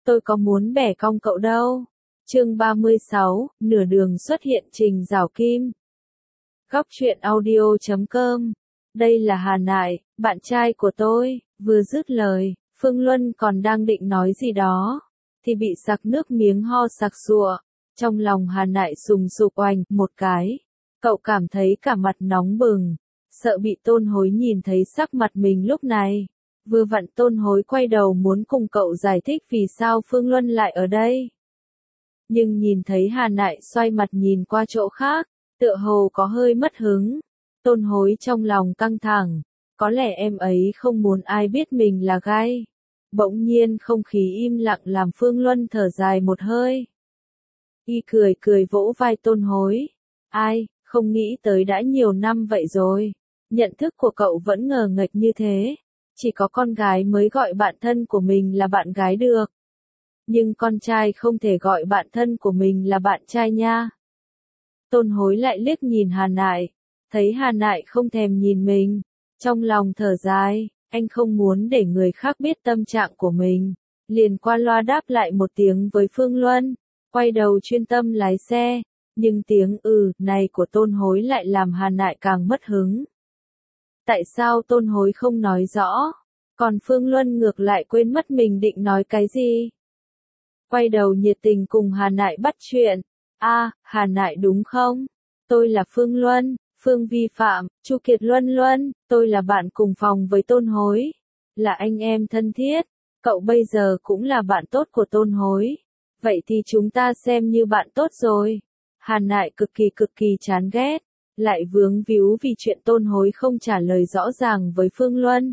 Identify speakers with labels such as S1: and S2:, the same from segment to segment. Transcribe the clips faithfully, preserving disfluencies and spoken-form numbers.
S1: tôi có muốn bẻ cong cậu đâu. Chương ba mươi sáu, nửa đường xuất hiện Trình Giảo Kim. Góc truyện audio chấm com. Đây là Hà Nại, bạn trai của tôi. Vừa dứt lời, Phương Luân còn đang định nói gì đó, thì bị sặc nước miếng ho sặc sụa. Trong lòng Hà Nại sùng sục oành một cái. Cậu cảm thấy cả mặt nóng bừng, sợ bị Tôn Hối nhìn thấy sắc mặt mình lúc này. Vừa vặn Tôn Hối quay đầu muốn cùng cậu giải thích vì sao Phương Luân lại ở đây. Nhưng nhìn thấy Hà Nại xoay mặt nhìn qua chỗ khác, tựa hồ có hơi mất hứng. Tôn Hối trong lòng căng thẳng, có lẽ em ấy không muốn ai biết mình là gay. Bỗng nhiên không khí im lặng làm Phương Luân thở dài một hơi. Y cười cười vỗ vai Tôn Hối. Ai, không nghĩ tới đã nhiều năm vậy rồi. Nhận thức của cậu vẫn ngờ nghệch như thế. Chỉ có con gái mới gọi bạn thân của mình là bạn gái được. Nhưng con trai không thể gọi bạn thân của mình là bạn trai nha. Tôn Hối lại liếc nhìn Hà Nại. Thấy Hà Nại không thèm nhìn mình. Trong lòng thở dài, anh không muốn để người khác biết tâm trạng của mình. Liền qua loa đáp lại một tiếng với Phương Luân. Quay đầu chuyên tâm lái xe. Nhưng tiếng ừ này của Tôn Hối lại làm Hà Nại càng mất hứng. Tại sao Tôn Hối không nói rõ? Còn Phương Luân ngược lại quên mất mình định nói cái gì? Quay đầu nhiệt tình cùng Hà Nại bắt chuyện. A, à, Hà Nại đúng không? Tôi là Phương Luân, Phương Vi Phạm, Chu Kiệt Luân Luân, tôi là bạn cùng phòng với Tôn Hối. Là anh em thân thiết, cậu bây giờ cũng là bạn tốt của Tôn Hối. Vậy thì chúng ta xem như bạn tốt rồi. Hà Nại cực kỳ cực kỳ chán ghét, lại vướng víu vì chuyện Tôn Hối không trả lời rõ ràng với Phương Luân.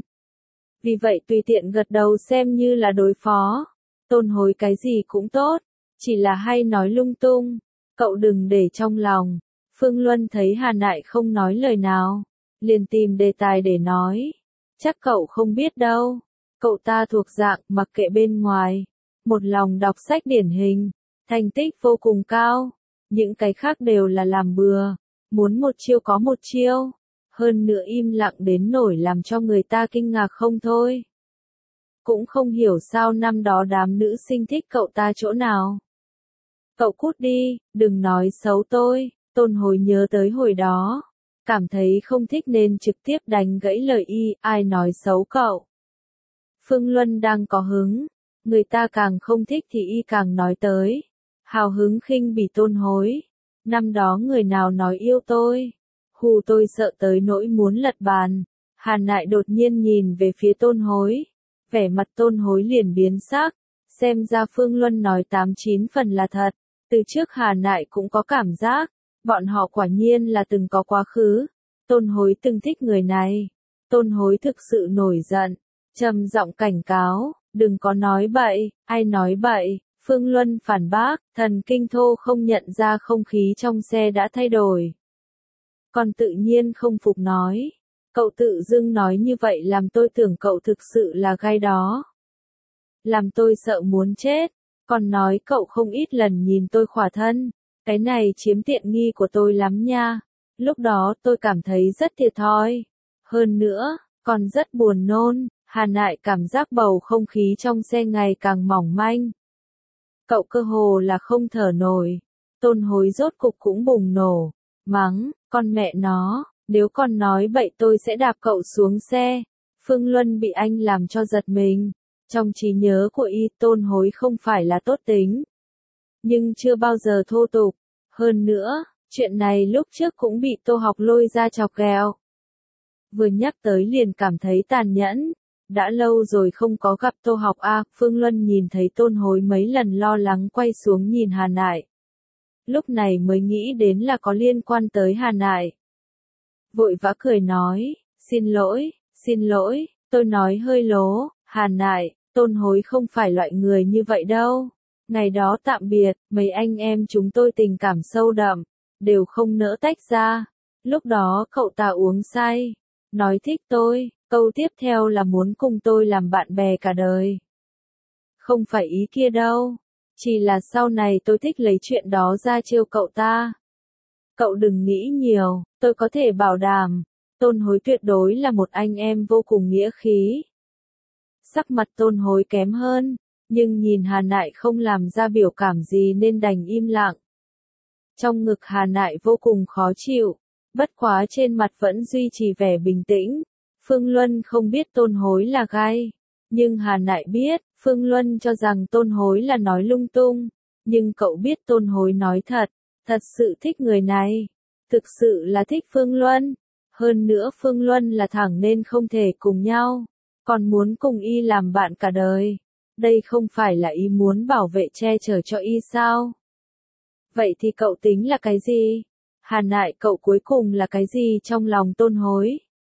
S1: Vì vậy tùy tiện gật đầu xem như là đối phó. Tôn Hối cái gì cũng tốt, chỉ là hay nói lung tung, cậu đừng để trong lòng. Phương Luân thấy Hà Nại không nói lời nào, liền tìm đề tài để nói. Chắc cậu không biết đâu, cậu ta thuộc dạng mặc kệ bên ngoài, một lòng đọc sách điển hình, thành tích vô cùng cao, những cái khác đều là làm bừa, muốn một chiêu có một chiêu, hơn nữa im lặng đến nổi làm cho người ta kinh ngạc không thôi. Cũng không hiểu sao năm đó đám nữ sinh thích cậu ta chỗ nào. Cậu cút đi, đừng nói xấu tôi. Tôn Hối nhớ tới hồi đó, cảm thấy không thích nên trực tiếp đánh gãy lời y, ai nói xấu cậu. Phương Luân đang có hứng, người ta càng không thích thì y càng nói tới. Hào hứng khinh bỉ Tôn Hối. Năm đó người nào nói yêu tôi, hù tôi sợ tới nỗi muốn lật bàn. Hà Nại đột nhiên nhìn về phía Tôn Hối. Vẻ mặt Tôn Hối liền biến sắc, xem ra Phương Luân nói tám chín phần là thật. Từ trước Hà Nại cũng có cảm giác, bọn họ quả nhiên là từng có quá khứ. Tôn Hối từng thích người này. Tôn Hối thực sự nổi giận, trầm giọng cảnh cáo, đừng có nói bậy, ai nói bậy. Phương Luân phản bác, thần kinh thô không nhận ra không khí trong xe đã thay đổi. Còn tự nhiên không phục nói. Cậu tự dưng nói như vậy làm tôi tưởng cậu thực sự là gai đó. Làm tôi sợ muốn chết, còn nói cậu không ít lần nhìn tôi khỏa thân. Cái này chiếm tiện nghi của tôi lắm nha. Lúc đó tôi cảm thấy rất thiệt thòi. Hơn nữa, còn rất buồn nôn. Hà Nại cảm giác bầu không khí trong xe ngày càng mỏng manh. Cậu cơ hồ là không thở nổi. Tôn Hối rốt cục cũng bùng nổ. Mắng, con mẹ nó. Nếu con nói bậy tôi sẽ đạp cậu xuống xe. Phương Luân bị anh làm cho giật mình. Trong trí nhớ của y, Tôn Hối không phải là tốt tính, nhưng chưa bao giờ thô tục. Hơn nữa, chuyện này lúc trước cũng bị Tô Học lôi ra chọc ghẹo. Vừa nhắc tới liền cảm thấy tàn nhẫn. Đã lâu rồi không có gặp Tô Học a. À, Phương Luân nhìn thấy Tôn Hối mấy lần lo lắng quay xuống nhìn Hà Nại. Lúc này mới nghĩ đến là có liên quan tới Hà Nại. Vội vã cười nói, xin lỗi, xin lỗi, tôi nói hơi lố. Hà Nại, Tôn Hối không phải loại người như vậy đâu. Ngày đó tạm biệt, mấy anh em chúng tôi tình cảm sâu đậm, đều không nỡ tách ra. Lúc đó cậu ta uống say, nói thích tôi, câu tiếp theo là muốn cùng tôi làm bạn bè cả đời. Không phải ý kia đâu, chỉ là sau này tôi thích lấy chuyện đó ra trêu cậu ta. Cậu đừng nghĩ nhiều, tôi có thể bảo đảm, Tôn Hối tuyệt đối là một anh em vô cùng nghĩa khí. Sắc mặt Tôn Hối kém hơn, nhưng nhìn Hà Nại không làm ra biểu cảm gì nên đành im lặng. Trong ngực Hà Nại vô cùng khó chịu, bất quá trên mặt vẫn duy trì vẻ bình tĩnh. Phương Luân không biết Tôn Hối là gai, nhưng Hà Nại biết. Phương Luân cho rằng Tôn Hối là nói lung tung, nhưng cậu biết Tôn Hối nói thật, thật sự thích người này, thực sự là thích Phương Luân. Hơn nữa Phương Luân là thẳng nên không thể cùng nhau, còn muốn cùng y làm bạn cả đời. Đây không phải là y muốn bảo vệ che chở cho y sao? Vậy thì cậu tính là cái gì? Hà Nại, cậu cuối cùng là cái gì trong lòng Tôn Hối?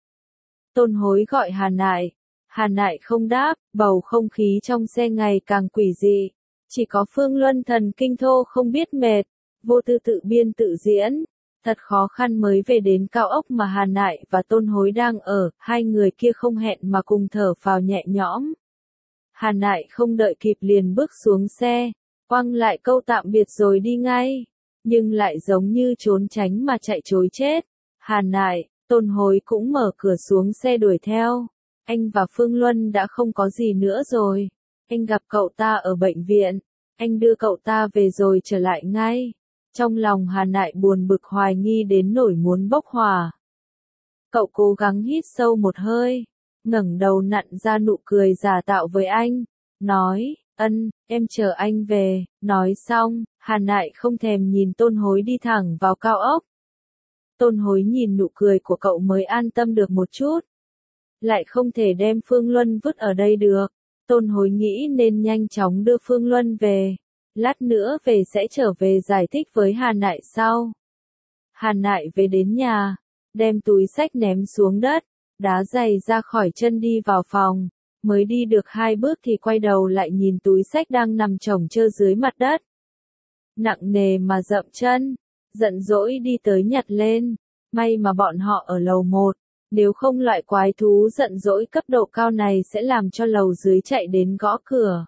S1: Tôn Hối gọi Hà Nại. Hà Nại không đáp, bầu không khí trong xe ngày càng quỷ dị. Chỉ có Phương Luân thần kinh thô không biết mệt, vô tư tự biên tự diễn. Thật khó khăn mới về đến cao ốc mà Hà Nại và Tôn Hối đang ở, hai người kia không hẹn mà cùng thở phào nhẹ nhõm. Hà Nại không đợi kịp liền bước xuống xe, quăng lại câu tạm biệt rồi đi ngay, nhưng lại giống như trốn tránh mà chạy trối chết. Hà Nại, Tôn Hối cũng mở cửa xuống xe đuổi theo. Anh và Phương Luân đã không có gì nữa rồi. Anh gặp cậu ta ở bệnh viện, anh đưa cậu ta về rồi trở lại ngay. Trong lòng Hà Nại buồn bực hoài nghi đến nỗi muốn bốc hỏa. Cậu cố gắng hít sâu một hơi, ngẩng đầu nặn ra nụ cười giả tạo với anh, nói, ân, em chờ anh về. Nói xong, Hà Nại không thèm nhìn Tôn Hối đi thẳng vào cao ốc. Tôn Hối nhìn nụ cười của cậu mới an tâm được một chút. Lại không thể đem Phương Luân vứt ở đây được. Tôn Hối nghĩ nên nhanh chóng đưa Phương Luân về. Lát nữa về sẽ trở về giải thích với Hà Nại sau. Hà Nại về đến nhà, đem túi xách ném xuống đất, đá giày ra khỏi chân đi vào phòng. Mới đi được hai bước thì quay đầu lại nhìn túi xách đang nằm chồng chơ dưới mặt đất. Nặng nề mà dậm chân, giận dỗi đi tới nhặt lên. May mà bọn họ ở lầu một. Nếu không loại quái thú giận dỗi cấp độ cao này sẽ làm cho lầu dưới chạy đến gõ cửa.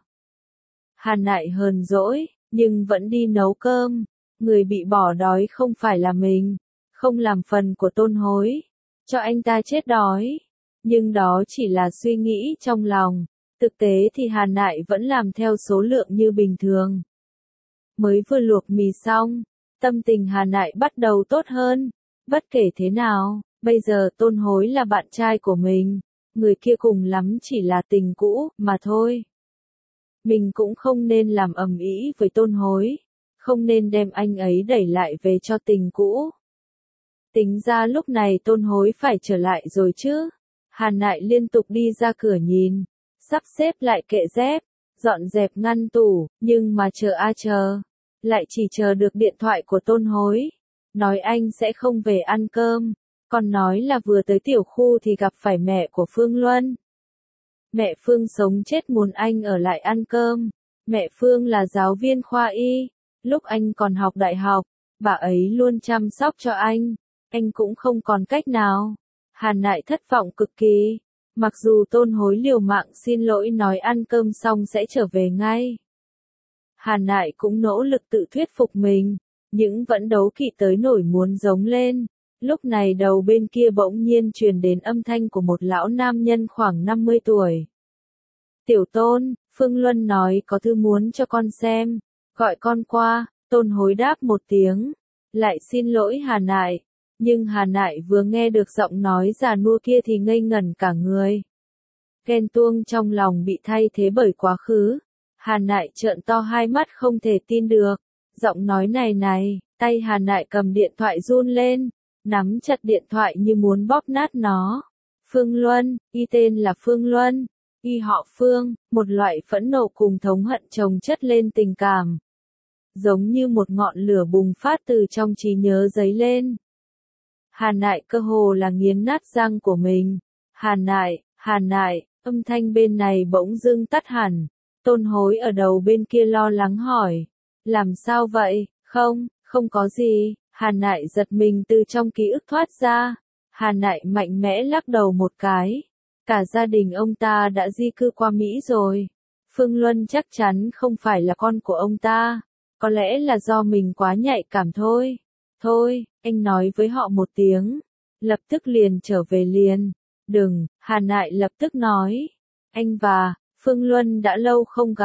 S1: Hà Nại hờn dỗi, nhưng vẫn đi nấu cơm. Người bị bỏ đói không phải là mình, không làm phần của Tôn Hối, cho anh ta chết đói. Nhưng đó chỉ là suy nghĩ trong lòng, thực tế thì Hà Nại vẫn làm theo số lượng như bình thường. Mới vừa luộc mì xong, tâm tình Hà Nại bắt đầu tốt hơn. Bất kể thế nào, bây giờ Tôn Hối là bạn trai của mình, người kia cùng lắm chỉ là tình cũ mà thôi. Mình cũng không nên làm ầm ĩ với Tôn Hối, không nên đem anh ấy đẩy lại về cho tình cũ. Tính ra lúc này Tôn Hối phải trở lại rồi chứ. Hà Nại liên tục đi ra cửa nhìn, sắp xếp lại kệ dép, dọn dẹp ngăn tủ, nhưng mà chờ a chờ, lại chỉ chờ được điện thoại của Tôn Hối. Nói anh sẽ không về ăn cơm, còn nói là vừa tới tiểu khu thì gặp phải mẹ của Phương Luân. Mẹ Phương sống chết muốn anh ở lại ăn cơm. Mẹ Phương là giáo viên khoa y, lúc anh còn học đại học, bà ấy luôn chăm sóc cho anh, anh cũng không còn cách nào. Hà Nại thất vọng cực kỳ, mặc dù Tôn Hối liều mạng xin lỗi nói ăn cơm xong sẽ trở về ngay. Hà Nại cũng nỗ lực tự thuyết phục mình, nhưng vẫn đấu kỵ tới nổi muốn giống lên. Lúc này đầu bên kia bỗng nhiên truyền đến âm thanh của một lão nam nhân khoảng năm mươi tuổi. Tiểu Tôn, Phương Luân nói có thư muốn cho con xem, gọi con qua. Tôn Hối đáp một tiếng, lại xin lỗi Hà Nại. Nhưng Hà Nại vừa nghe được giọng nói già nua kia thì ngây ngẩn cả người. Ghen tuông trong lòng bị thay thế bởi quá khứ. Hà Nại trợn to hai mắt không thể tin được. Giọng nói này này, tay Hà Nại cầm điện thoại run lên, nắm chặt điện thoại như muốn bóp nát nó. Phương Luân, y tên là Phương Luân, y họ Phương, một loại phẫn nộ cùng thống hận chồng chất lên tình cảm. Giống như một ngọn lửa bùng phát từ trong trí nhớ dấy lên. Hà Nại cơ hồ là nghiến nát răng của mình. Hà Nại, Hà Nại, âm thanh bên này bỗng dưng tắt hẳn. Tôn Hối ở đầu bên kia lo lắng hỏi. Làm sao vậy? Không, không có gì. Hà Nại giật mình từ trong ký ức thoát ra. Hà Nại mạnh mẽ lắc đầu một cái. Cả gia đình ông ta đã di cư qua Mỹ rồi. Phương Luân chắc chắn không phải là con của ông ta. Có lẽ là do mình quá nhạy cảm thôi. Thôi, anh nói với họ một tiếng. Lập tức liền trở về liền. Đừng, Hà Nại lập tức nói. Anh và Phương Luân đã lâu không gặp.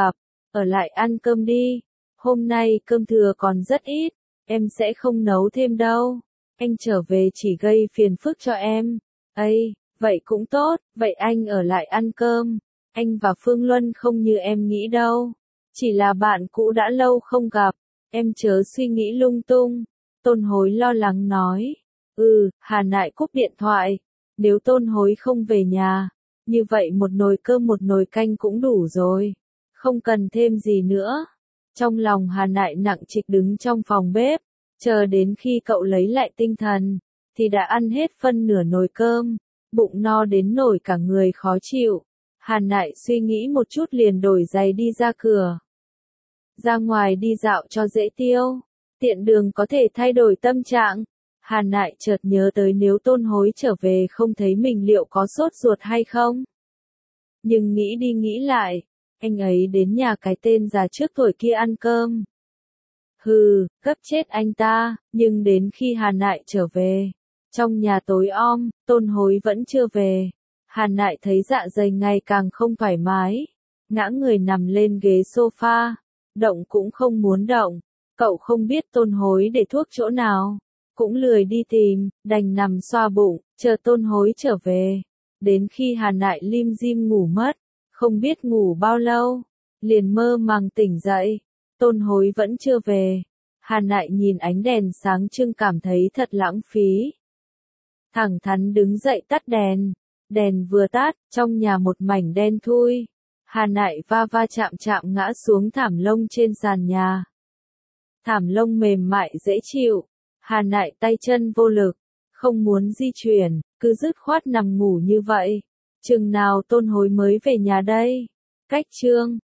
S1: ở lại ăn cơm đi. Hôm nay cơm thừa còn rất ít, em sẽ không nấu thêm đâu. Anh trở về chỉ gây phiền phức cho em. Ây, vậy cũng tốt, vậy anh ở lại ăn cơm. Anh và Phương Luân không như em nghĩ đâu. Chỉ là bạn cũ đã lâu không gặp, em chớ suy nghĩ lung tung. Tôn Hối lo lắng nói. Ừ, Hà Nại cúp điện thoại. Nếu Tôn Hối không về nhà, như vậy một nồi cơm một nồi canh cũng đủ rồi. Không cần thêm gì nữa. Trong lòng Hà Nại nặng trịch đứng trong phòng bếp, chờ đến khi cậu lấy lại tinh thần, thì đã ăn hết phân nửa nồi cơm, bụng no đến nổi cả người khó chịu. Hà Nại suy nghĩ một chút liền đổi giày đi ra cửa. Ra ngoài đi dạo cho dễ tiêu, tiện đường có thể thay đổi tâm trạng. Hà Nại chợt nhớ tới nếu Tôn Hối trở về không thấy mình liệu có sốt ruột hay không. Nhưng nghĩ đi nghĩ lại, anh ấy đến nhà cái tên già trước tuổi kia ăn cơm. Hừ, gấp chết anh ta, nhưng đến khi Hà Nại trở về, trong nhà tối om, Tôn Hối vẫn chưa về. Hà Nại thấy dạ dày ngày càng không thoải mái, ngã người nằm lên ghế sofa, động cũng không muốn động. Cậu không biết Tôn Hối để thuốc chỗ nào, cũng lười đi tìm, đành nằm xoa bụng, chờ Tôn Hối trở về. Đến khi Hà Nại lim dim ngủ mất, không biết ngủ bao lâu, liền mơ màng tỉnh dậy, Tôn Hối vẫn chưa về. Hà Nại nhìn ánh đèn sáng trưng cảm thấy thật lãng phí. Thẳng thắn đứng dậy tắt đèn, đèn vừa tắt, trong nhà một mảnh đen thui. Hà Nại va va chạm chạm ngã xuống thảm lông trên sàn nhà. Thảm lông mềm mại dễ chịu, Hà Nại tay chân vô lực, không muốn di chuyển, cứ dứt khoát nằm ngủ như vậy. Chừng nào Tôn Hối mới về nhà đây? Cách chương